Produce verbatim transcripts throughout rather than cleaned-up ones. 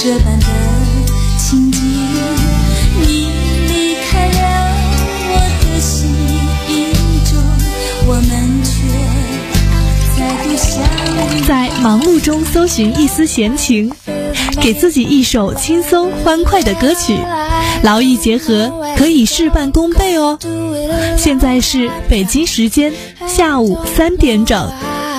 这般的情景，你离开了我的心中，我们却再度相遇。 在忙碌中搜寻一丝闲情，给自己一首轻松欢快的歌曲，劳逸结合，可以事半功倍哦。现在是北京时间下午三点整。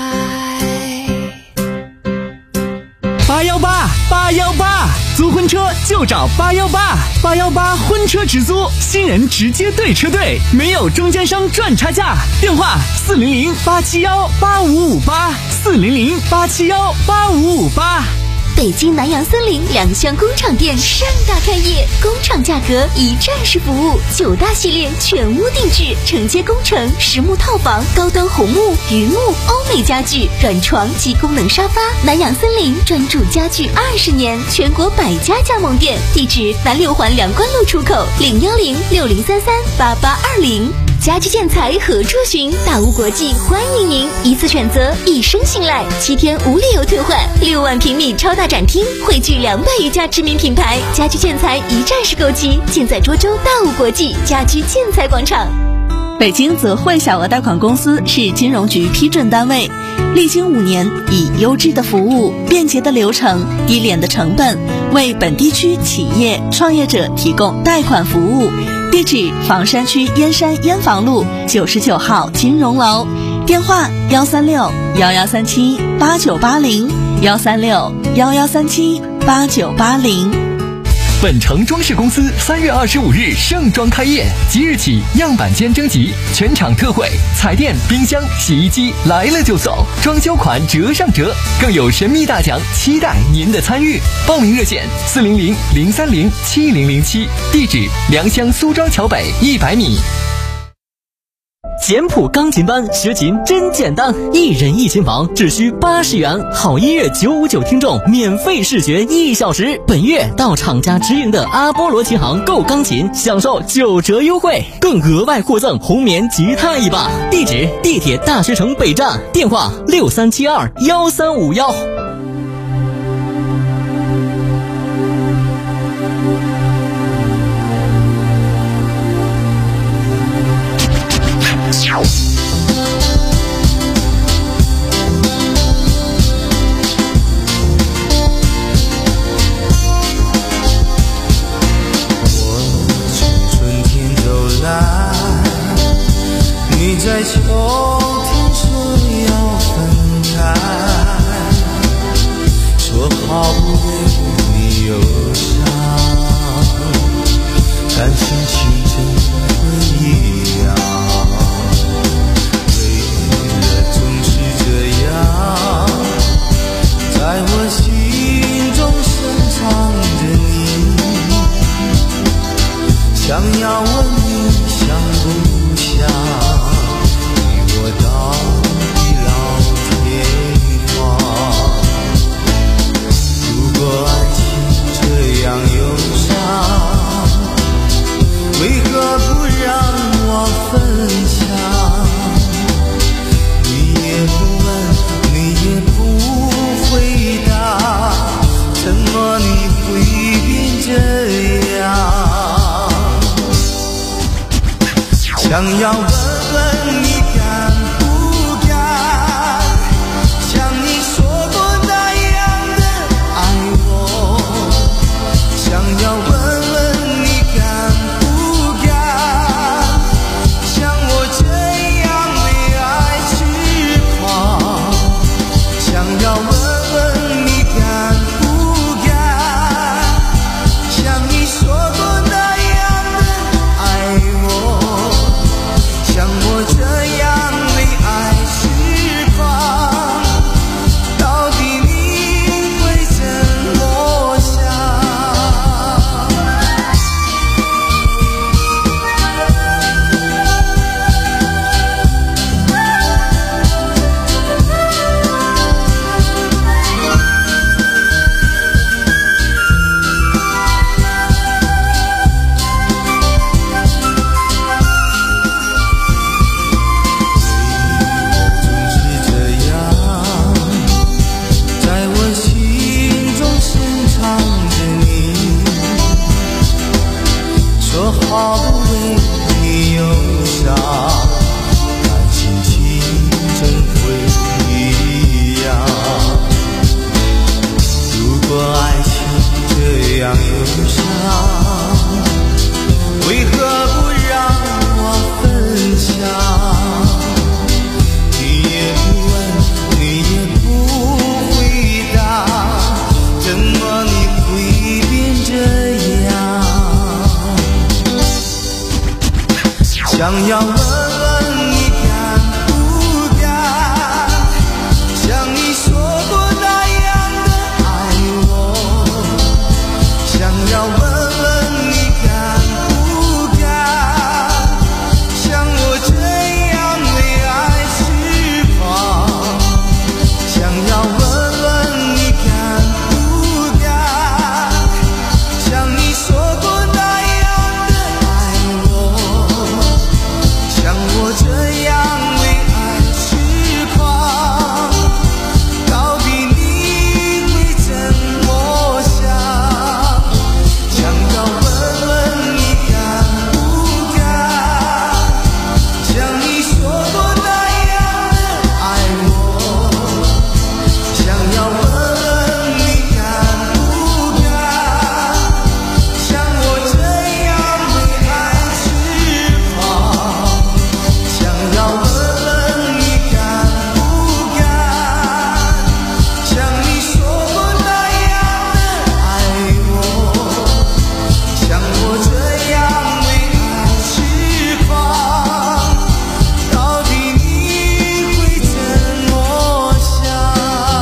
八幺八八幺八，租婚车就找八幺八，八幺八婚车直租，新人直接对车队，没有中间商赚差价。电话四零零八七幺八五五八，四零零八七幺八五五八。 北京南洋森林两厢工厂店盛大开业，工厂价格一站式服务，九大系列全屋定制，承接工程、实木套房、高端红木、榆木、欧美家具、软床及功能沙发。南洋森林专注家具二十年，全国百家加盟店，地址南六环梁关路出口，零幺零六零三三八八二零。家居建材何处寻？大屋国际欢迎您，一次选择，一生信赖，七天无理由退换，六万平米超大展厅，汇聚两百余家知名品牌，家居建材一站式购齐，尽在涿州大屋国际家居建材广场。 北京泽汇小额贷款公司是金融局批准单位，历经五年，以优质的服务、便捷的流程、低廉的成本，为本地区企业创业者提供贷款服务。地址：房山区燕山燕房路九十九号金融楼，电话：幺三六幺幺三七八九八零，幺三六幺幺三七八九八零。 本城装饰公司三月二十五日盛装开业，即日起样板间征集，全场特惠，彩电、冰箱、洗衣机来了就送，装修款折上折，更有神秘大奖，期待您的参与。报名热线：四零零零三零七零零七，地址：良乡苏庄桥北一百米。简谱钢琴班学琴真简单，一人一琴房只需八十元，好音乐九五九听众免费试学一小时。本月到厂家直营的阿波罗琴行购钢琴，享受九折优惠，更额外获赠红棉吉他一把。地址：地铁大学城北站，电话：六三七二幺三五幺。 在秋天说要分开，说好不为你忧伤，但心情真会一样，为何总是这样，在我心中深藏着你，想要问你想不想我到地老天荒，如果忧伤，为何不让我分享？你也不问，你也不回答，怎么你会变这样？想要问问你敢不敢，像你说过那样的爱我。想要问问你敢不敢，像我这样为爱痴狂。想要问问你敢不敢，像你说过那样的爱我。像我这样为爱痴狂，到底你会怎么想？想要问问你敢不敢，像你说过那样的爱我。想要问问你敢不敢，像我这样为爱痴狂。想要问问你敢不敢，像你说过那样的爱我。像我这样为爱痴狂，到底你会怎么想？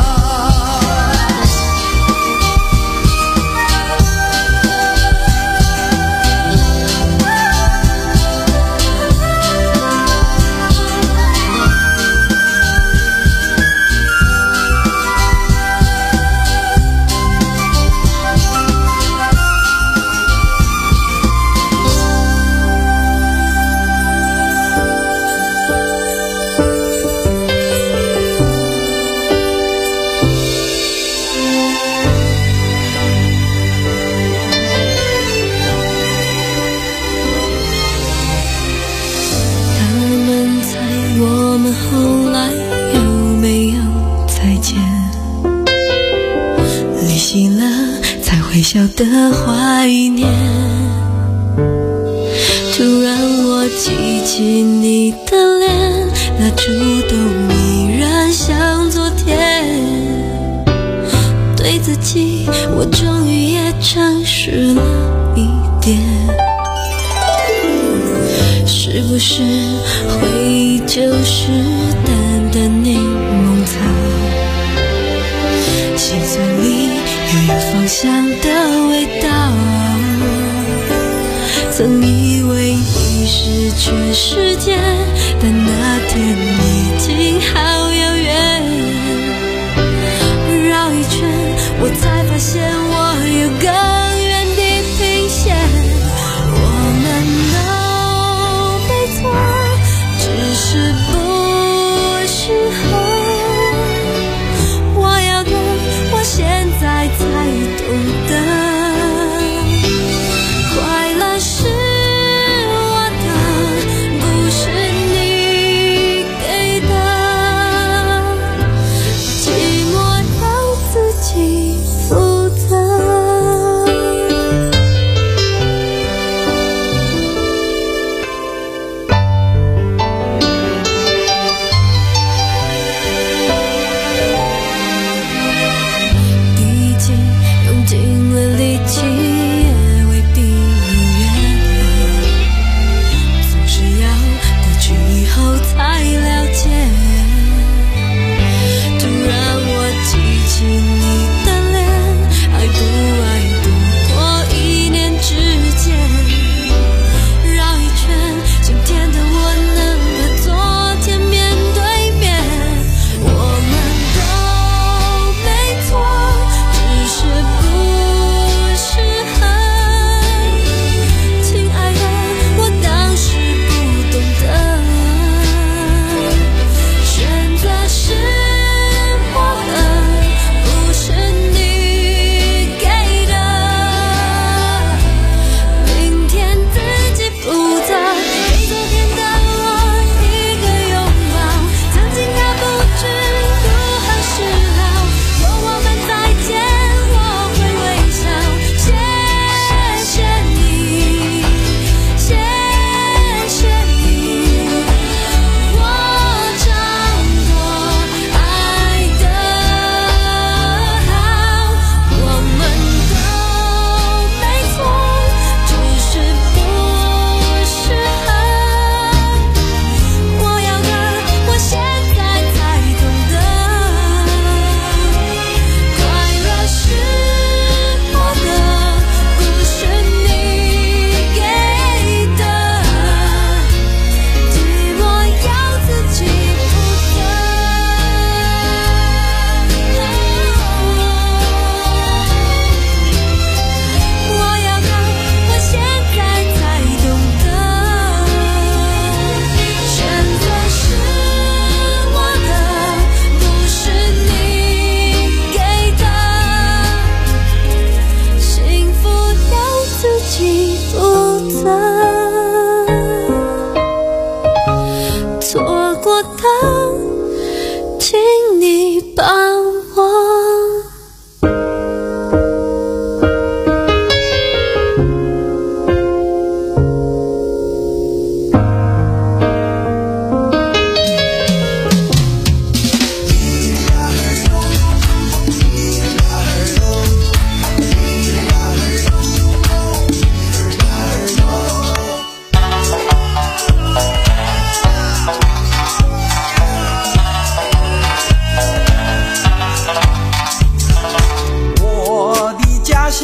他们猜我们后来有没有再见，离席了才会晓得怀念。突然我记起你的脸，那触动依然像昨天。对自己我终于也诚实了一点，是不是回忆就是淡淡柠檬草，心酸里又有芳香的味道。曾以为已失去时间，但那天已经好遥远。绕一圈我才发现我有更远地平线。我们都没错，只是不适合。我要的我现在才懂得，快乐是我的，不是你给的，寂寞要自己负责。已经用尽了力气，也未必如愿，总是要过去以后才了解。突然我记起你的脸，爱不爱不过一念之间。绕一圈，今天的我能和昨天面对面。我们都没错，只是不适合。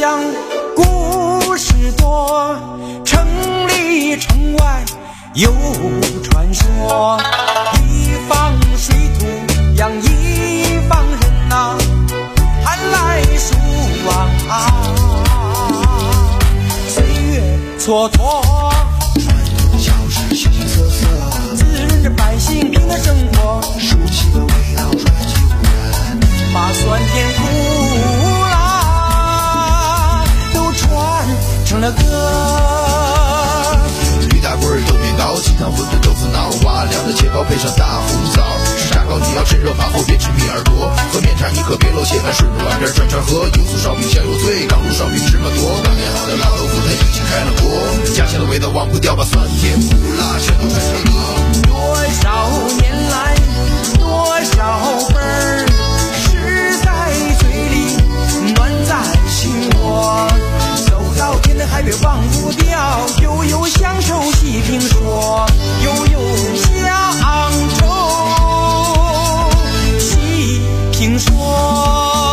乡故事多，城里城外有传说，一方水土养一方人呐、啊，寒来暑往啊，岁月蹉跎， 小事形形色色， 滋润着百姓平的生活， 熟悉的味道传起无人， 把酸甜苦辣都传成了歌。 驴打滚豆面糕，鸡汤馄饨豆腐脑，瓦凉的切糕配上大红枣，吃炸糕你要趁热饭后别吃米耳朵，喝面茶你可别漏蟹饭，顺着碗边串串喝，油酥烧饼香油脆，刚炉烧饼芝麻多，刚腌好的老豆腐它已经开了锅，家乡的味道忘不掉，把酸甜苦辣全都传成歌。 多少年来多少份儿吃在嘴里，暖在心窝，走到天的海北忘不掉，悠悠乡愁细评说，悠悠乡愁细评说。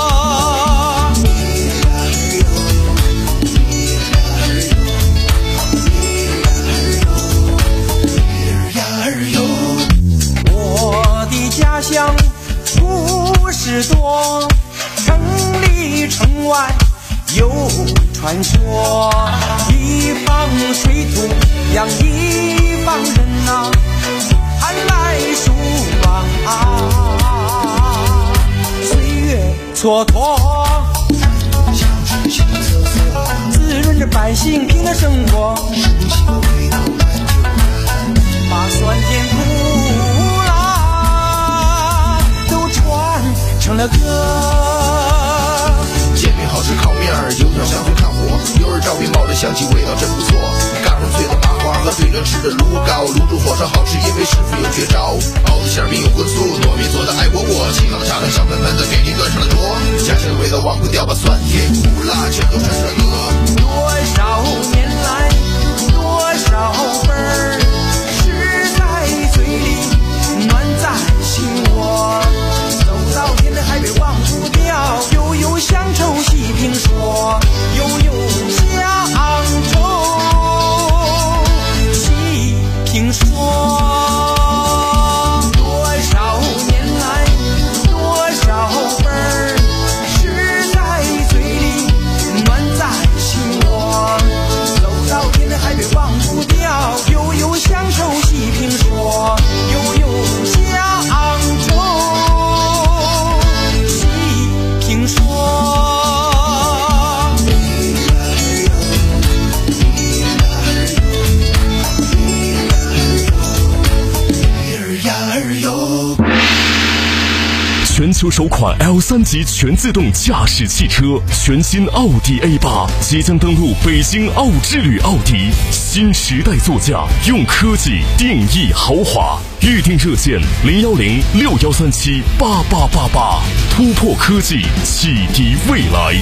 我的家乡故事多，城里城外有传说，一方水土养一方人呐、啊，寒来暑往啊，岁月蹉跎， 小事形形色色， 滋润着百姓平的生活， 熟悉的味道传起无人， 把酸甜苦辣都传成了歌。 煎饼好吃烤面儿，油条香脆看火，油儿照饼冒着香气，味道真不错。嘎嘣脆的麻花和对着吃的卤糕，卤煮火烧好吃，因为师傅有绝招。包子馅儿饼有荤素，糯米做的爱窝窝，清冷茶冷香喷喷的给你端上了桌。家乡的味道忘不掉，把酸甜苦辣全都传成歌。 多少年来多少份儿吃在嘴里，暖在心窝，走到天的海北忘不掉，悠悠乡愁细评说，悠悠乡愁细评说。多少年来多少份儿吃在嘴里，暖在心窝，走到天的海北忘不掉，悠悠乡愁细评说，悠悠乡愁细评说。 全球首款 L 三 级全自动驾驶汽车，全新奥迪 A 八 即将登陆北京奥之旅奥迪，新时代座驾，用科技定义豪华。预定热线零幺零六幺三七八八八八，突破科技，启迪未来。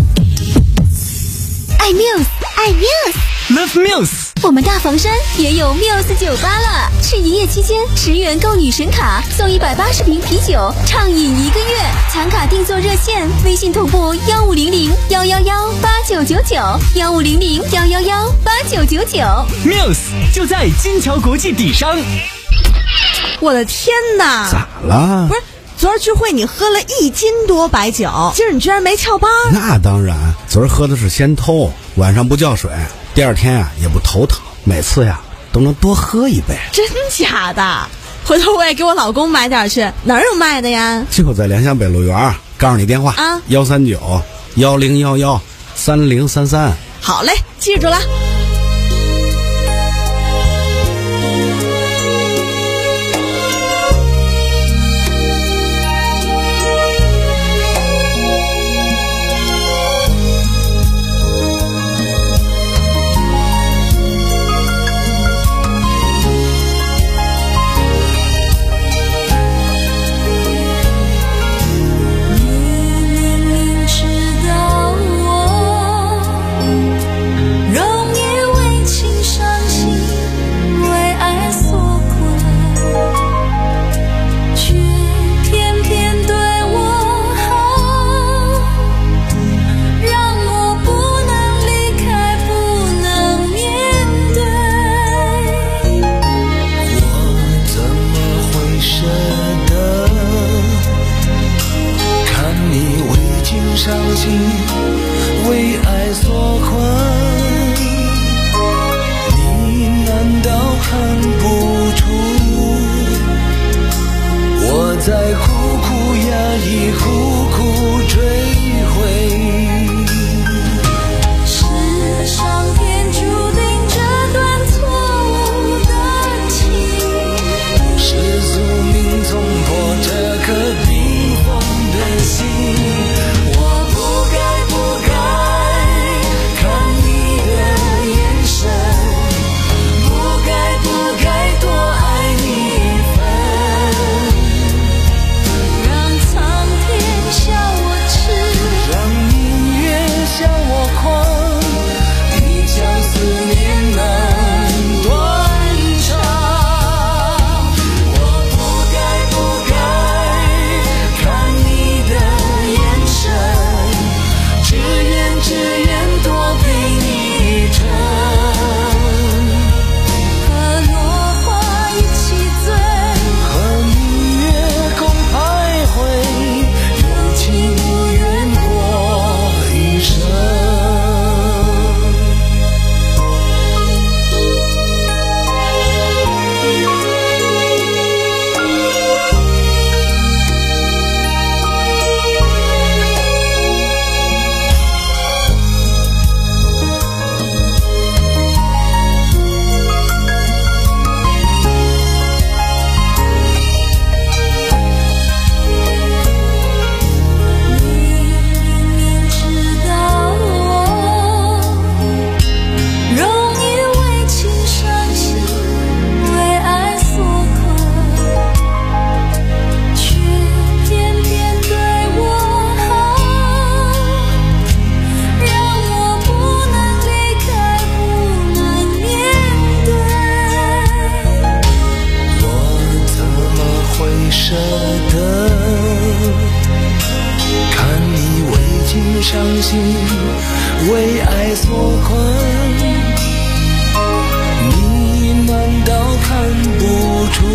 爱 Muse， 爱 Muse，Love Muse。 我们大房山也有 Muse 酒吧了，是营业期间十元购女神卡送一百八十瓶啤酒，畅饮一个月。抢卡订座热线：微信同步幺五零零幺幺幺八九九九，幺五零零幺幺幺八九九九。 Muse 就在金桥国际底商。 我的天哪！ 咋了？ 不是。昨儿聚会你喝了一斤多白酒，今儿你居然没翘班？ 那当然，昨儿喝的是先偷，晚上不叫水，第二天啊也不头疼，每次呀都能多喝一杯。 真假的？回头我也给我老公买点去，哪儿有卖的呀？ 就在良乡北路园，告诉你电话啊， 幺三九幺零幺幺三零三三。 好嘞，记住了。 容易为情伤心，为爱死信，为爱所困。你难道看不出，我在苦苦压抑，苦苦追悔。 是上天注定这段错误的情， 是宿命冲破这颗冰封的心。我不该不该看你的眼神，不该不该多爱你一分， 让苍天笑我痴， 让明月笑我狂，一腔思念难断肠。我不该不该看你的眼神，只愿只愿多陪你一程， 和落花一起醉， 和明月共徘徊，有情无缘过一生。 你明明知道我容易为情伤心，为爱所困，却偏偏对我好，让我不能离开，不能面对。 我怎么会舍得看你为情伤心，为爱所困？你难道看不出，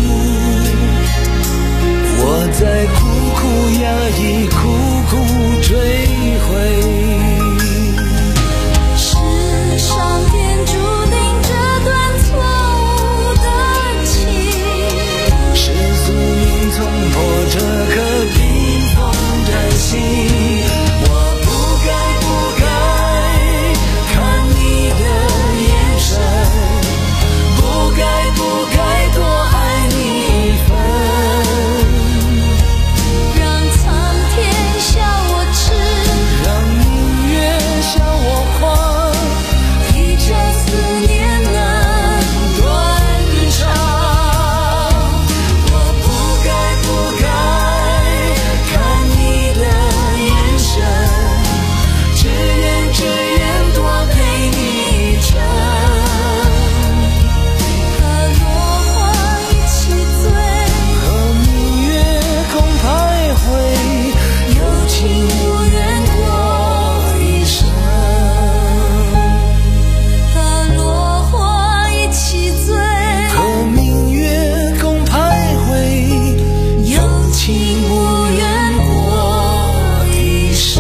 我在苦苦压抑，苦苦追悔？ 是上天注定这段错误的情， 是宿命冲破这颗冰封的心。我不该不该看你的眼神，不该不该多爱你一分， 让苍天笑我痴， 让明月笑我狂， 一腔思念难断肠。我不该不该看你的眼神，只愿只愿多陪你一程， 和落花一起醉， 和明月共徘徊，有情无缘过一生。 和落花一起醉， 和明月共徘徊，有情无缘过一生。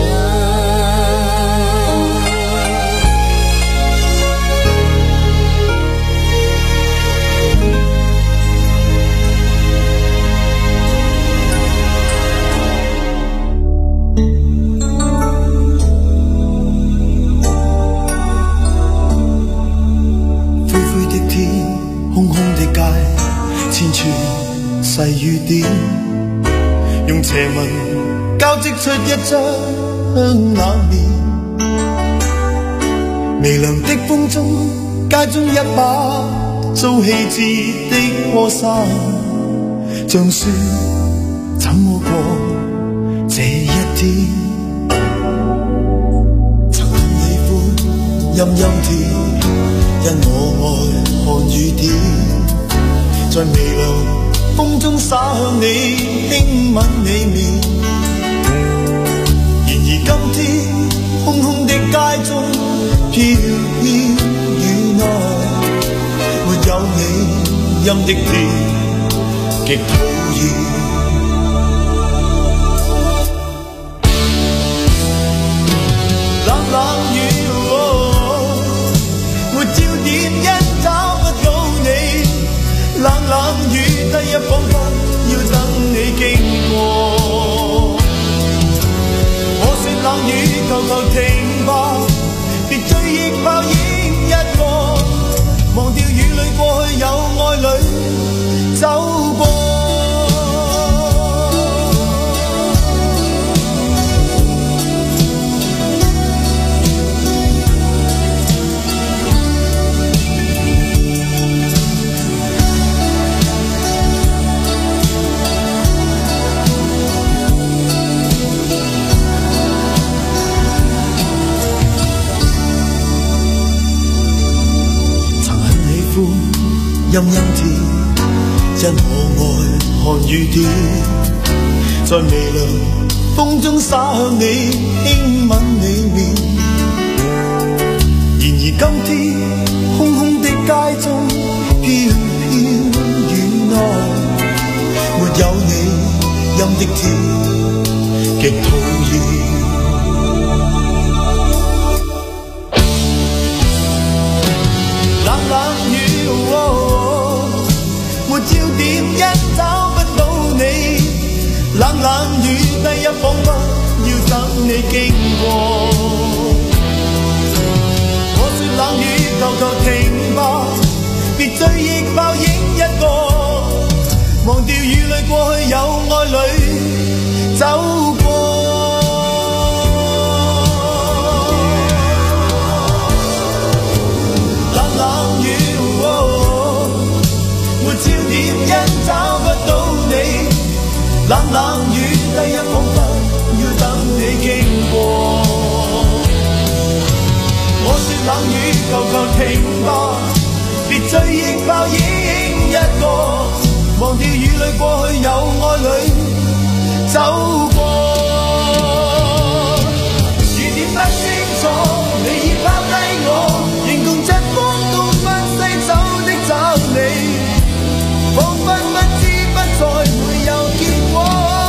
灰灰的天，空空的街，千串細雨點，用斜紋交織出一張冷面。微涼的風中，街中一把遭棄置的鍋衫，像說怎麼過這一天。曾喜歡陰陰天，因我愛看雨點，在微涼風中灑向你，輕吻你面。然而今天空空的街中，飄飄雨內，沒有你，陰的天極討厭。 求求停吧，別追憶泡影一個，忘掉雨裏過去，有愛侶走過。陰陰天，因可愛看雨點，在微涼風中灑向你，輕吻你面。然而今天空空的街中，飄飄雨內，沒有你，陰的天極討厭。冷冷雨。沒焦點，一找不到你，冷冷雨低一彷彿要等你經過。我說冷雨求求停吧，別追憶泡影一個，忘掉雨裏過去，有愛侶走過。冷冷雨沒焦點，因找不到你，冷冷雨低一彷彿要等你經過。我說冷雨求求停吧，別追憶泡影一個，忘掉雨裏過去，有愛侶走過。雨點不清楚，你已拋低我，形同疾風高分西走的找你，彷彿不知不再會有結果。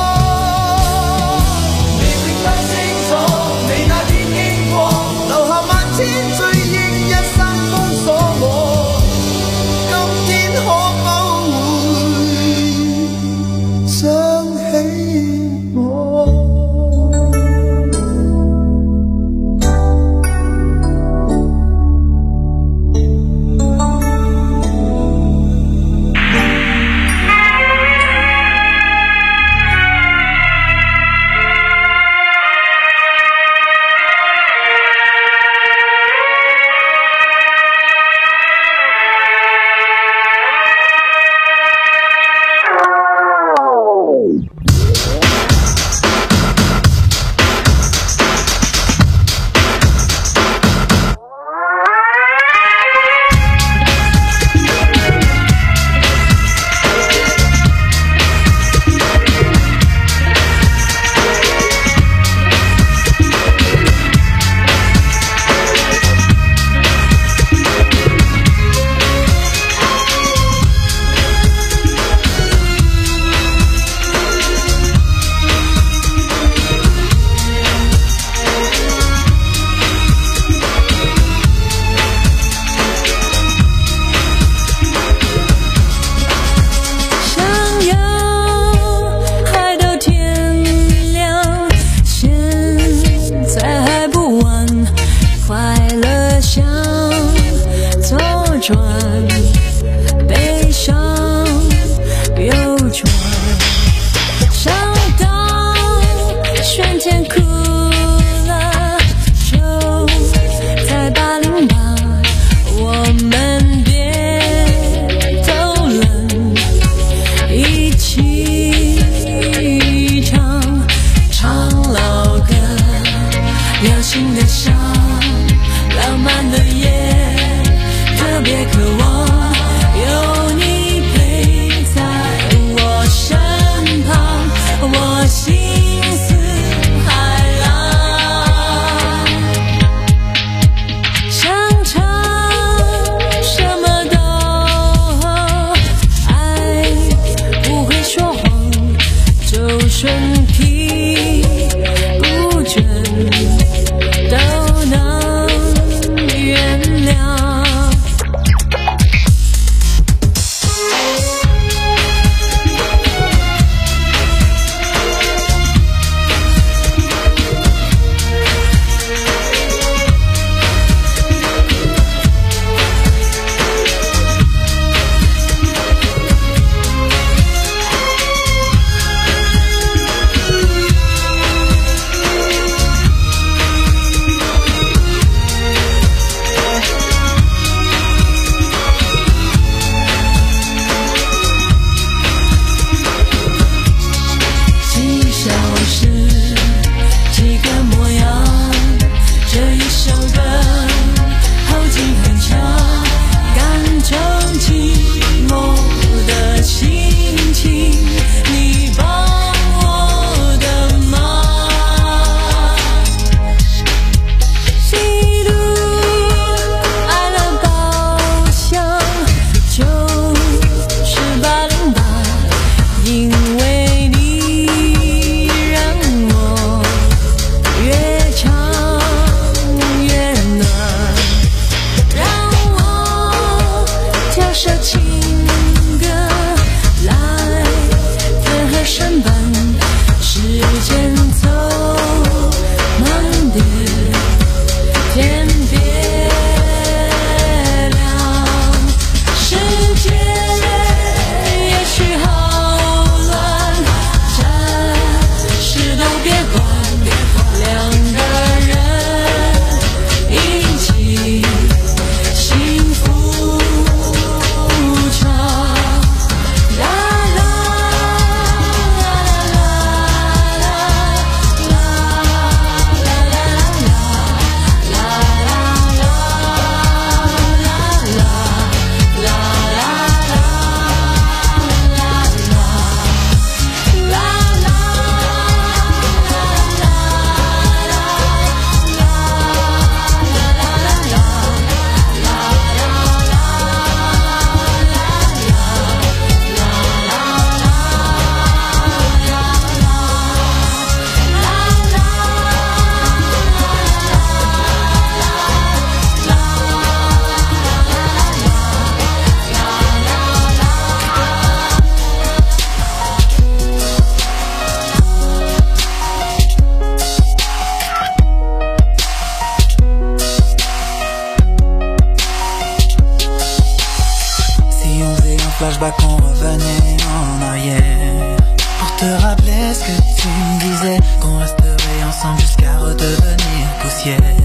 你並不清楚，你那天經過，留下萬千追憶，一生封鎖我。今天可否會想起我？ flashbacks, on revenait en arrière pour te rappeler ce que tu me disais, qu'on resterait ensemble jusqu'à redevenir poussière.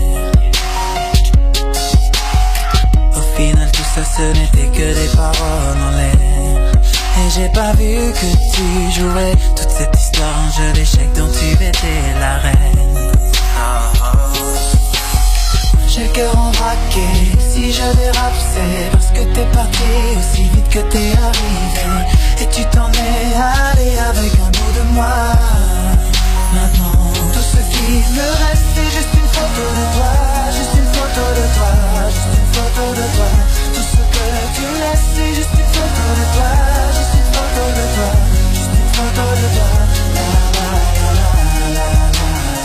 Au final tout ça ce n'était que des paroles en l'air, et j'ai pas vu que tu jouais toute cette histoire en jeu d'échecs dont tu étais la reine. Oh, oh. J'ai le cœur en braqué, si je dérape c'est parce que t'es parti aussi vite que t'es arrivé, et tu t'en es allé avec un bout de moi. Maintenant tout ce qui me reste c'est juste une photo de toi, juste une photo de toi, juste une photo de toi. Tout ce que tu laisses c'est juste une photo de toi, juste une photo de toi, juste une photo de toi. La la la la la la.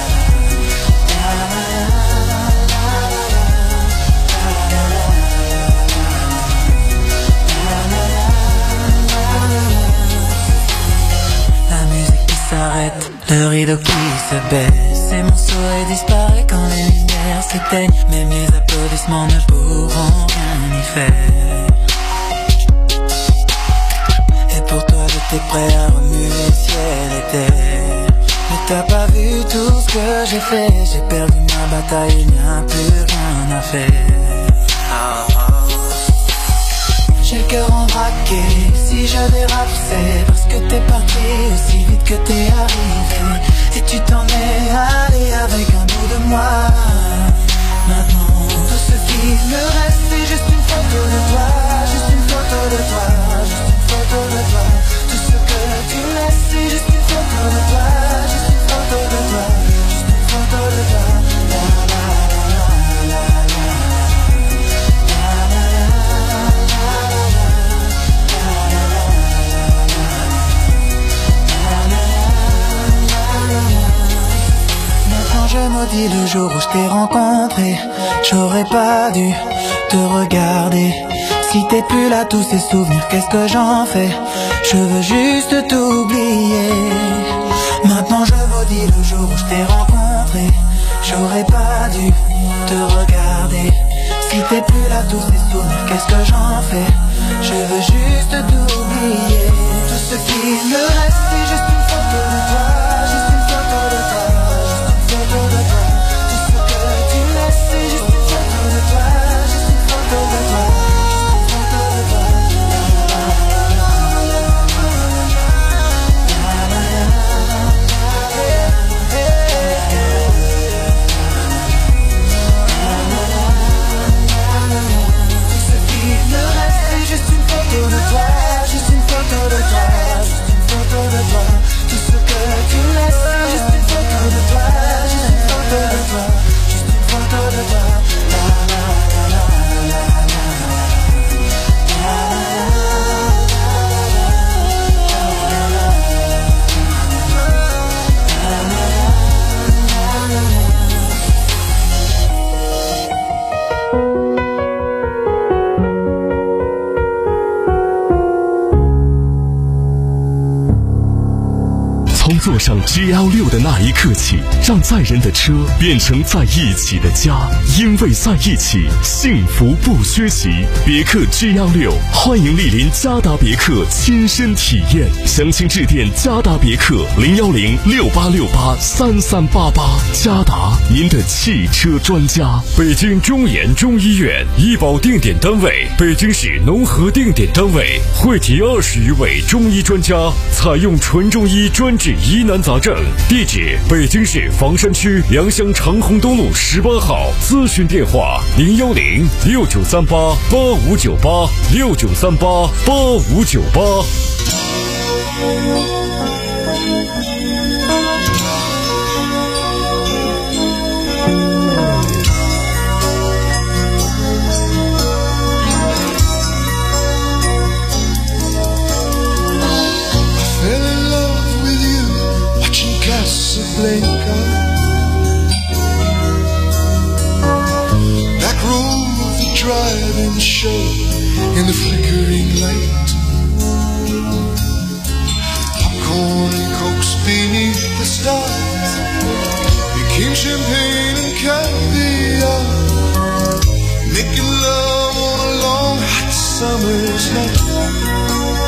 S'arrête, le rideau qui se baisse, et mon sourire disparaît quand les lumières s'éteignent, mais mes applaudissements ne pourront rien y faire. Et pour toi j'étais prêt à remuer ciel et terre, mais t'as pas vu tout ce que j'ai fait, j'ai perdu ma bataille, il n'y a plus rien à faire. Oh, oh. J'ai le cœur en braqué, si je dérape c'est parce que t'es parti aussi vite que t'es arrivé, et tu t'en es allé avec un bout de moi. Maintenant tout ce qui me reste c'est juste une photo de toi, juste une photo de toi, juste une photo de toi. Tout ce que tu laisses c'est juste une photo de toi, juste une photo de toi, juste une photo de toi. La la la la la la. Je maudis le jour où je t'ai rencontré, j'aurais pas dû te regarder. Si t'es plus là, tous ces souvenirs, qu'est-ce que j'en fais? Je veux juste t'oublier. Maintenant je maudis le jour où je t'ai rencontré, j'aurais pas dû te regarder. Si t'es plus là, tous ces souvenirs, qu'est-ce que j'en fais? Je veux juste t'oublier. Tout ce qui me reste c'est juste une photo de toi, juste une photo de toi. 坐上 G L 六 的那一刻起，让载人的车变成在一起的家，因为在一起，幸福不缺席。别克 G L 六，欢迎莅临嘉达别克亲身体验，详情致电嘉达别克零幺零六八六八三三八八。嘉达，您的汽车专家。 北京中研中医院医保定点单位，北京市农合定点单位，汇集二十余位中医专家，采用纯中医专治疑难杂症。地址：北京市房山区良乡长虹东路十八号。咨询电话：零幺零六九三八八五九八六九三八八五九八。 Back room of the drive-in show in the flickering light, popcorn and cokes beneath the stars, became champagne and caviar, making love on a long hot summer's night.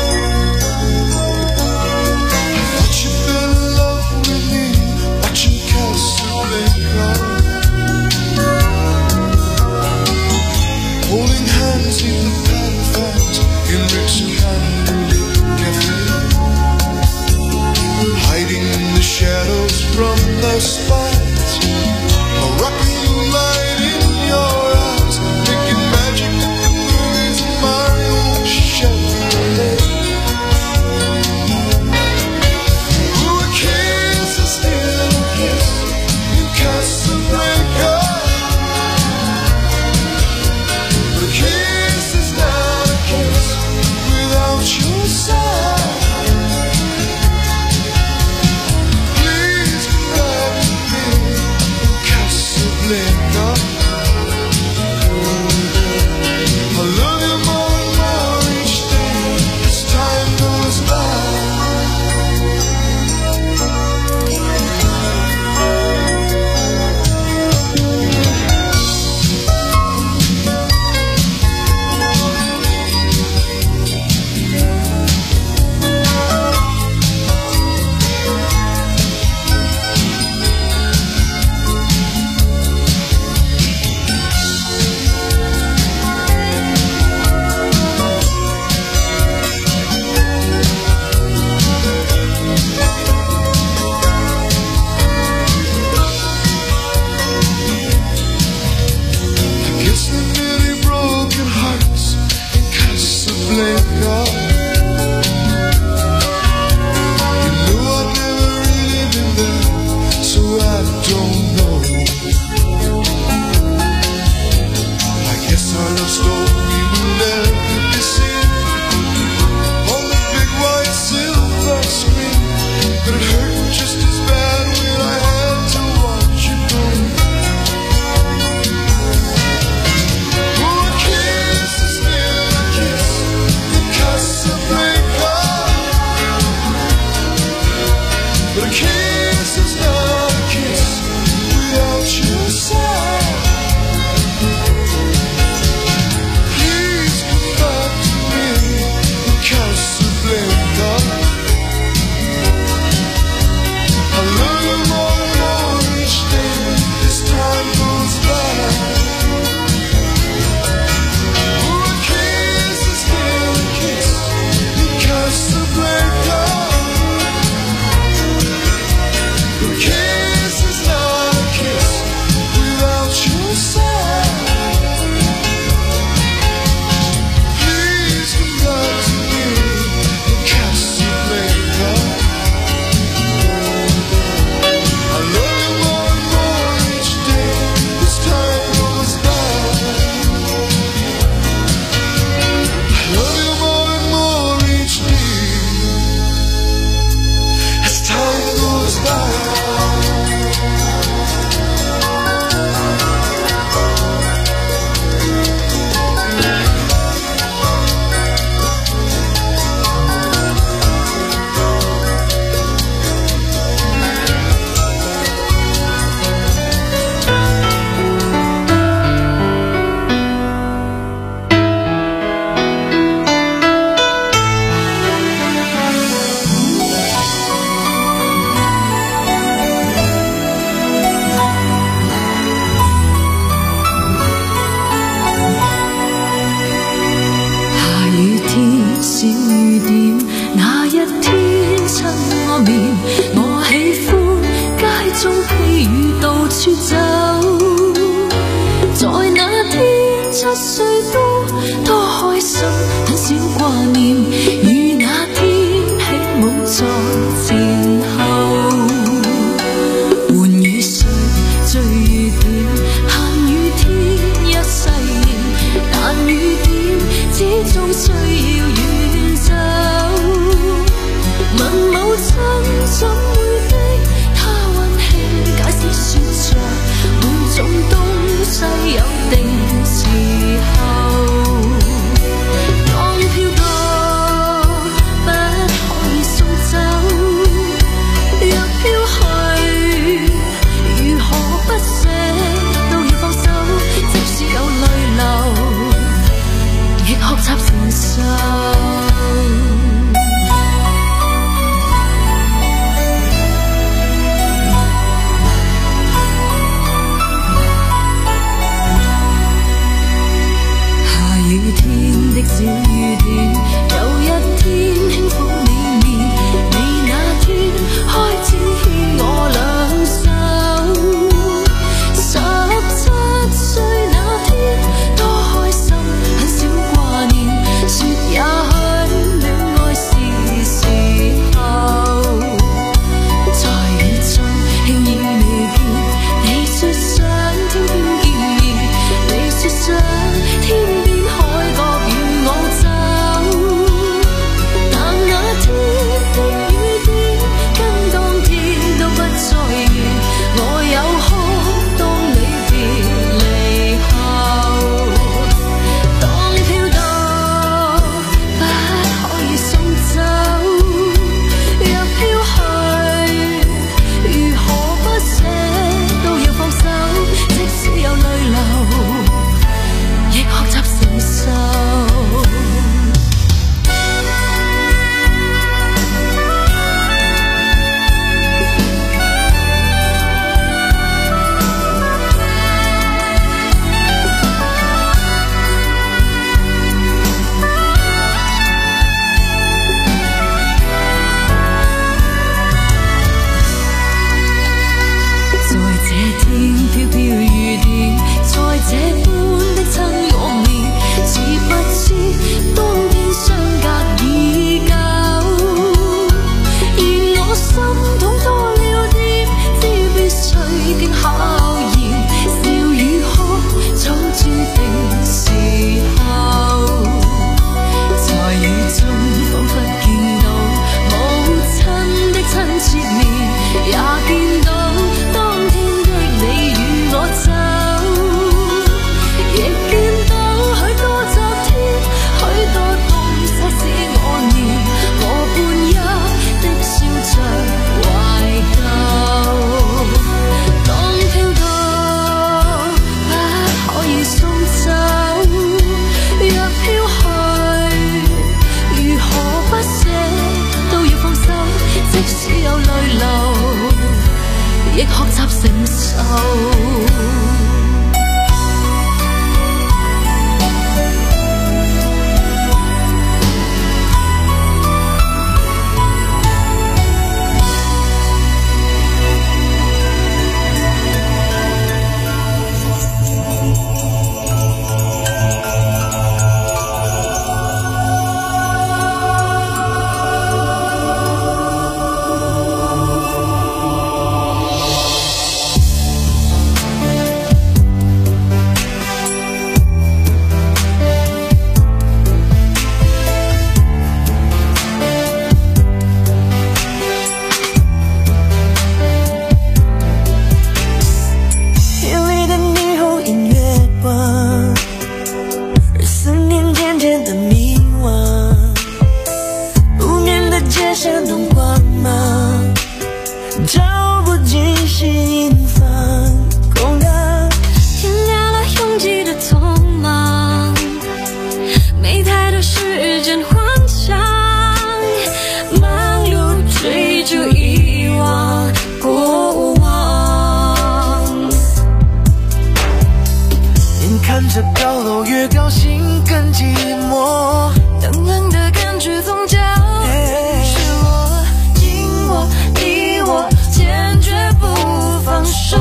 看着高楼越高，心更寂寞。 冷冷的感觉总叫人失落，紧握你我，坚决不放手。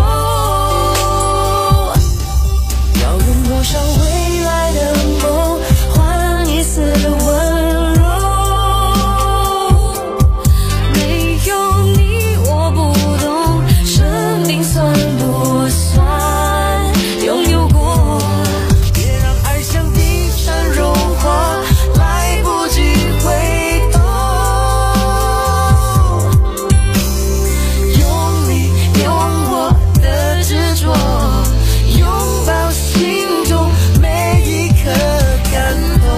要用多少未来的梦，换一丝温柔？没有你我不懂，生命算不算拥有过？ 别让爱像冰山融化，来不及回头。 有你有我的执着，拥抱心中每一刻感动。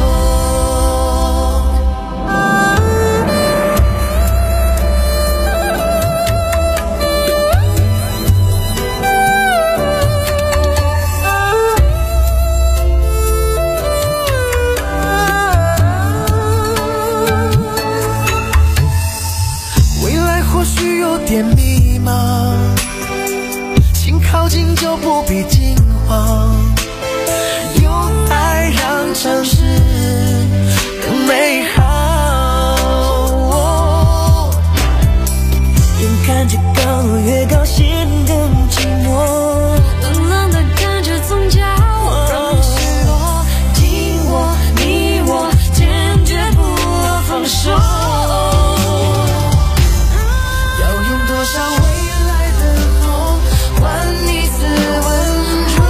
未来或许有点迷茫，心靠近就不必惊慌，用爱让城市更美好。眼看着高楼越高，心更寂寞。 冷冷的感觉总叫人失落，紧握你我，坚决不放手。 要用多少未来的梦，换一丝温柔？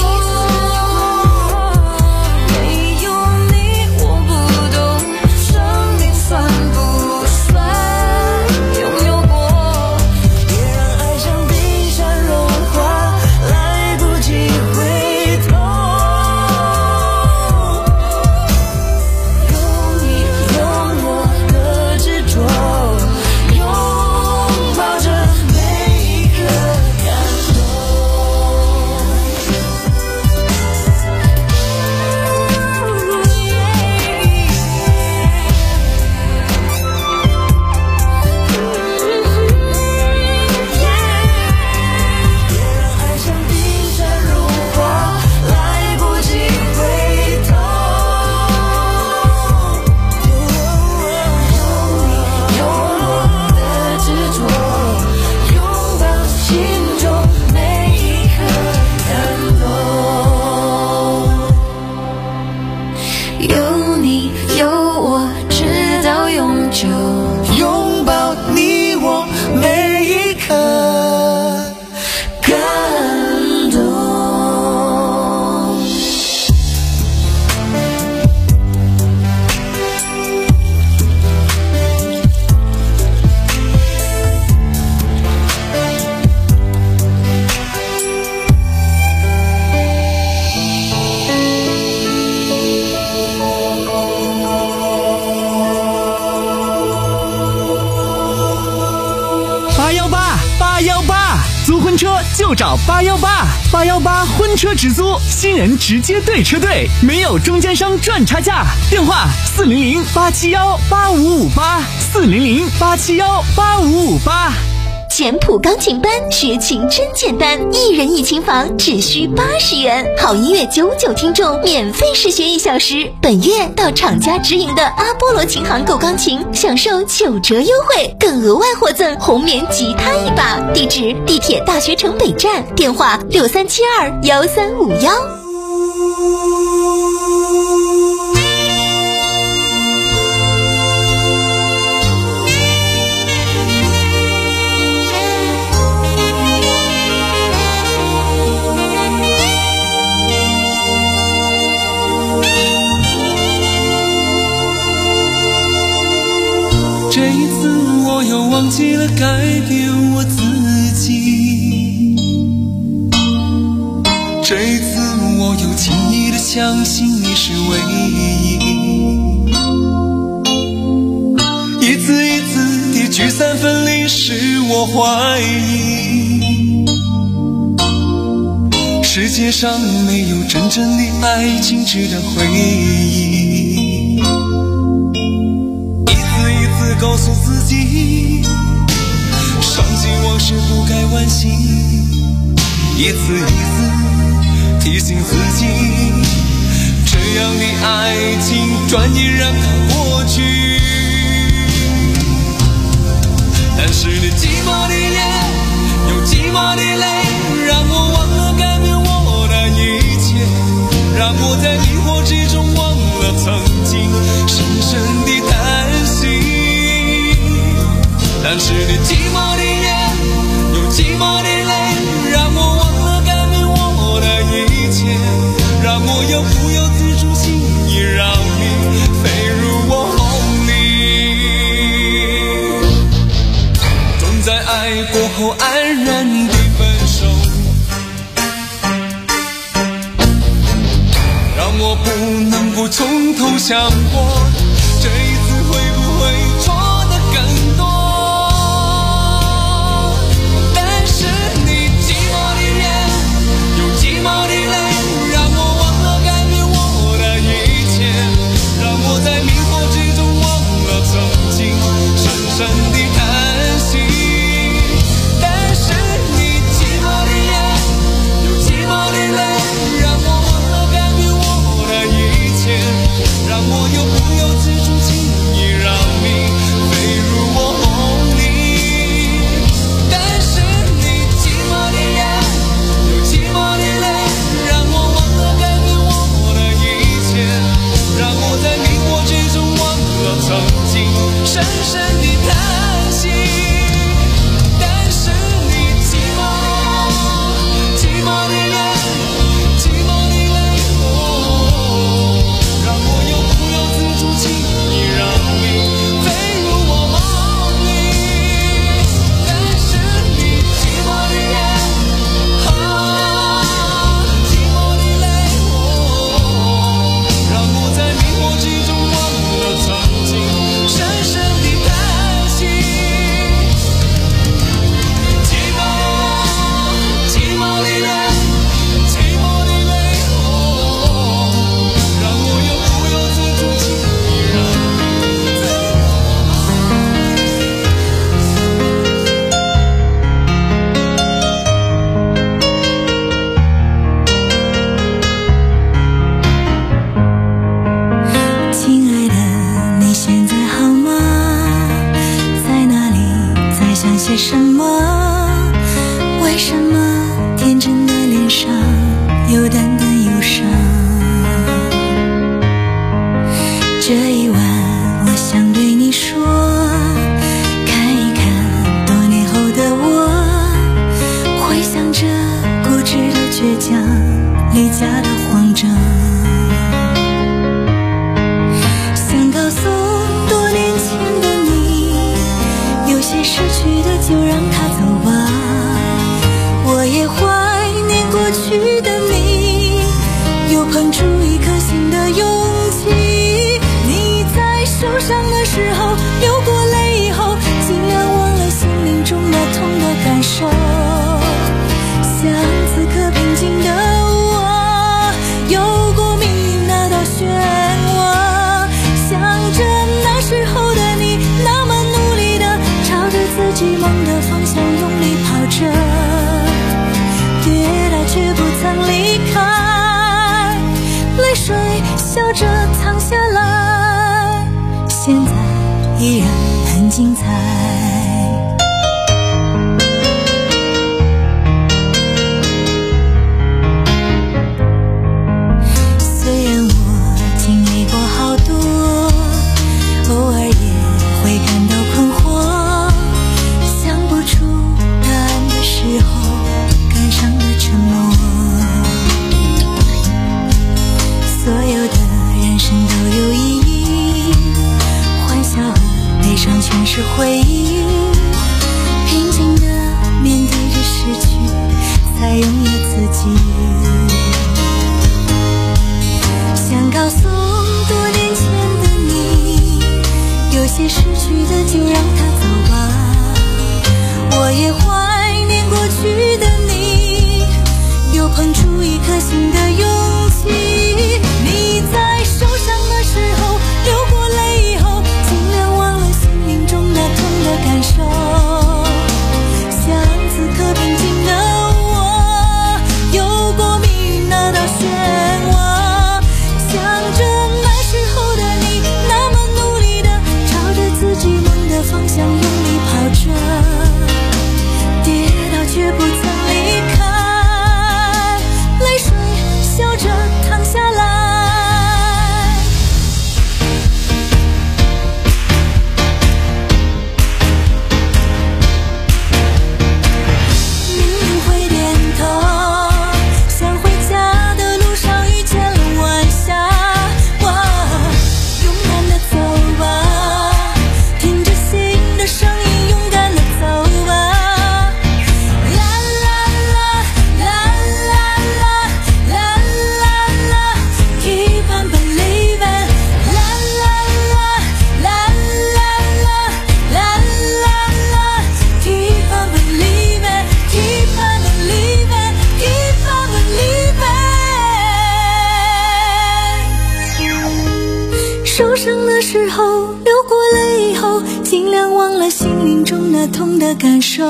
没有你我不懂，生命算不算拥有过？ 别让爱像冰山融化，来不及回头。 有你有我的执着，拥抱着每一刻感动。 别让爱像冰山融化，来不及回头。 有我的执着，拥抱心中每一刻感动。有你有我，直到永久。 拥抱你我，每一刻感动。 八幺八八幺八，租婚车就找八幺八，八幺八婚车直租，新人直接对车队，没有中间商赚差价。电话四零零八七幺八五五八，四零零八七幺八五五八。 简谱钢琴班，学琴真简单，一人一琴房只需八十元，好音乐九九听众免费试学一小时。本月到厂家直营的阿波罗琴行购钢琴，享受九折优惠，更额外获赠红棉吉他一把。地址：地铁大学城北站，电话六三七二幺三五幺。 这一次我又忘记了改变我自己，这一次我又轻易的相信你是唯一，一次一次的聚散分离使我怀疑，世界上没有真正的爱情值得回忆，一次一次告诉自己伤心往事不该惋惜，一次一次体提醒自己，这样的爱情转眼让它过去。但是你寂寞的夜，有寂寞的泪，让我忘了改变我的一切，让我在迷惑之中忘了曾经深深的叹息。但是你寂寞的夜，有寂寞的泪，让我忘了改变我的一切，让我又不由自主轻易让你飞入我梦里。总在爱过后安然的分手，让我不能够从头想过，这一次会不会错得更多。但是你寂寞的夜，有寂寞的泪，让我忘了改变我的一切，让我在迷惑之中忘了曾经深深的叹息。但是你寂寞的夜，有寂寞的泪，让我忘了改变我的一切，让我又不由自主轻易让你飞入我梦里。但是你寂寞的夜，有寂寞的泪，让我忘了改变我的一切，让我在迷惑之中忘了曾经深深的叹息。但是你寂寞，寂寞的夜，寂寞的泪，哦，让我又不由自主轻易让你飞入我梦里。但是你寂寞的夜，啊，寂寞的泪，哦，让我在迷惑之中忘了曾经深深的叹息。寂寞，寂寞的夜，寂寞的泪，哦，让我又不由自主轻易让你飞入亲爱的，你现在好吗？在哪里？在想些什么？为什么天真的脸上有淡淡忧伤？这一晚，我想对你说，看一看多年后的我，回想着固执的倔强，离家的慌张。想告诉多年前的你，有些失去的就让它走吧。我也怀念过去的你，又碰出一颗新的勇气。你在受伤的时候流过泪以后，尽量忘了心灵中那痛的感受。像此刻平静的我，有过命运那道漩涡，想着那时候的你，那么努力的朝着自己梦的方向用力跑着，跌倒却不曾离开，泪水笑着淌下来，现在依然很精彩。虽然我经历过好多，偶尔也会感到困惑，想不出答案的时候，感伤的沉默。所有的人生都有意义，欢笑和悲伤全是回忆，平静地面对着失去，才拥有自己。想告诉多年前的你，有些失去的就让它走吧。我也怀念过去的你，又碰出一颗新的勇气。你在受伤的时候流过泪以后，尽量忘了心灵中那痛的感受。像此刻平静的我，有过命运那道漩下来。你会点头，想回家的路上遇见了晚霞。哇，勇敢的走吧，听着心的声音，勇敢的走吧。啦啦啦啦啦啦啦啦啦 ，Keep on believing。啦啦啦啦啦啦啦啦啦 ，Keep on believing，Keep on believing，Keep on believing。受伤的时候，流过泪后，尽量忘了心灵中那痛的感受。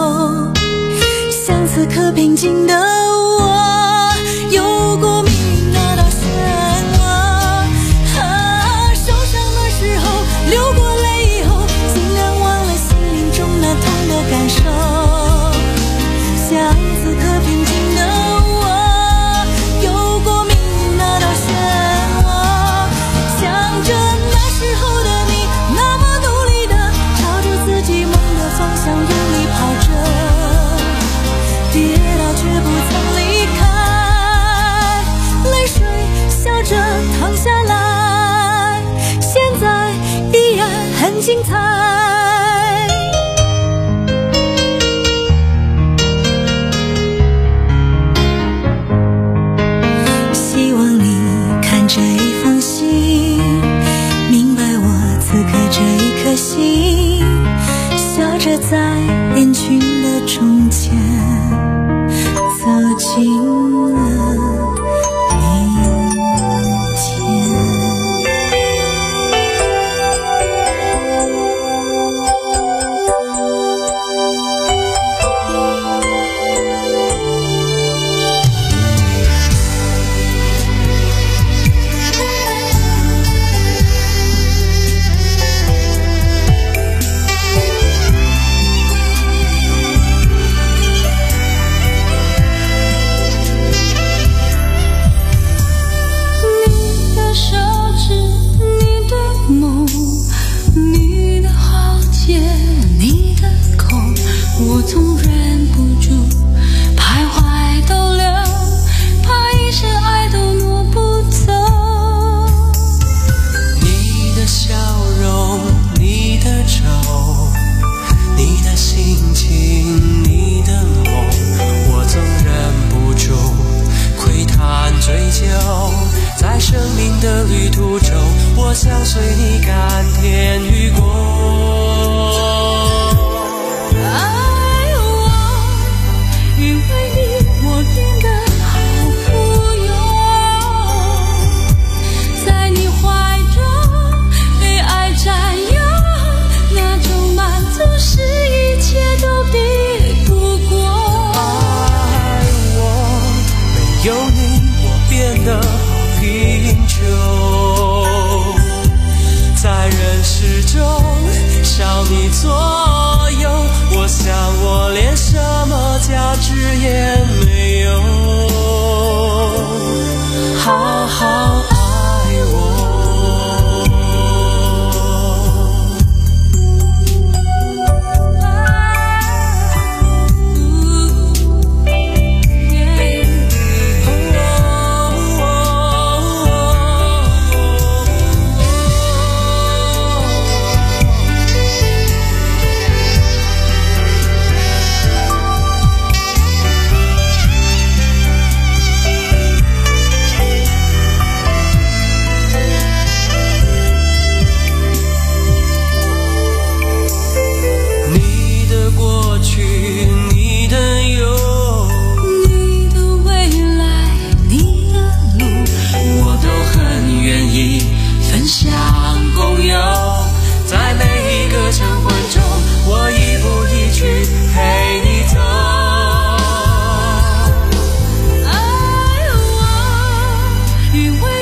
像此刻平静的我，有过命运那道漩涡。啊，受伤的时候，流过泪后，尽量忘了心灵中那痛的感受。像此刻平静的我，有过命运那道漩涡。想着那时候的你，那么努力的朝着自己梦的方向用力跑着，跌倒却不曾离开，泪水笑着淌下来，现在依然很精彩。希望你看这一封信，明白我此刻这一颗心，笑着在人群的中间走进了明天。你的手指，你的梦，你的豪杰，你的口，我总忍不住徘徊逗留，怕一生爱都挪不走。 你的笑容，你的愁，你的心情，你的梦，我总忍不住窥探追究。在生命的旅途中，我想随你甘甜与共。 爱我，因为你我变得好富有，在你怀中被爱占有，那种满足是一切都比不过。 爱我，没有你我变得好贫穷，在人世中少你左右，我想我连什么价值也没有。好好爱我。 因为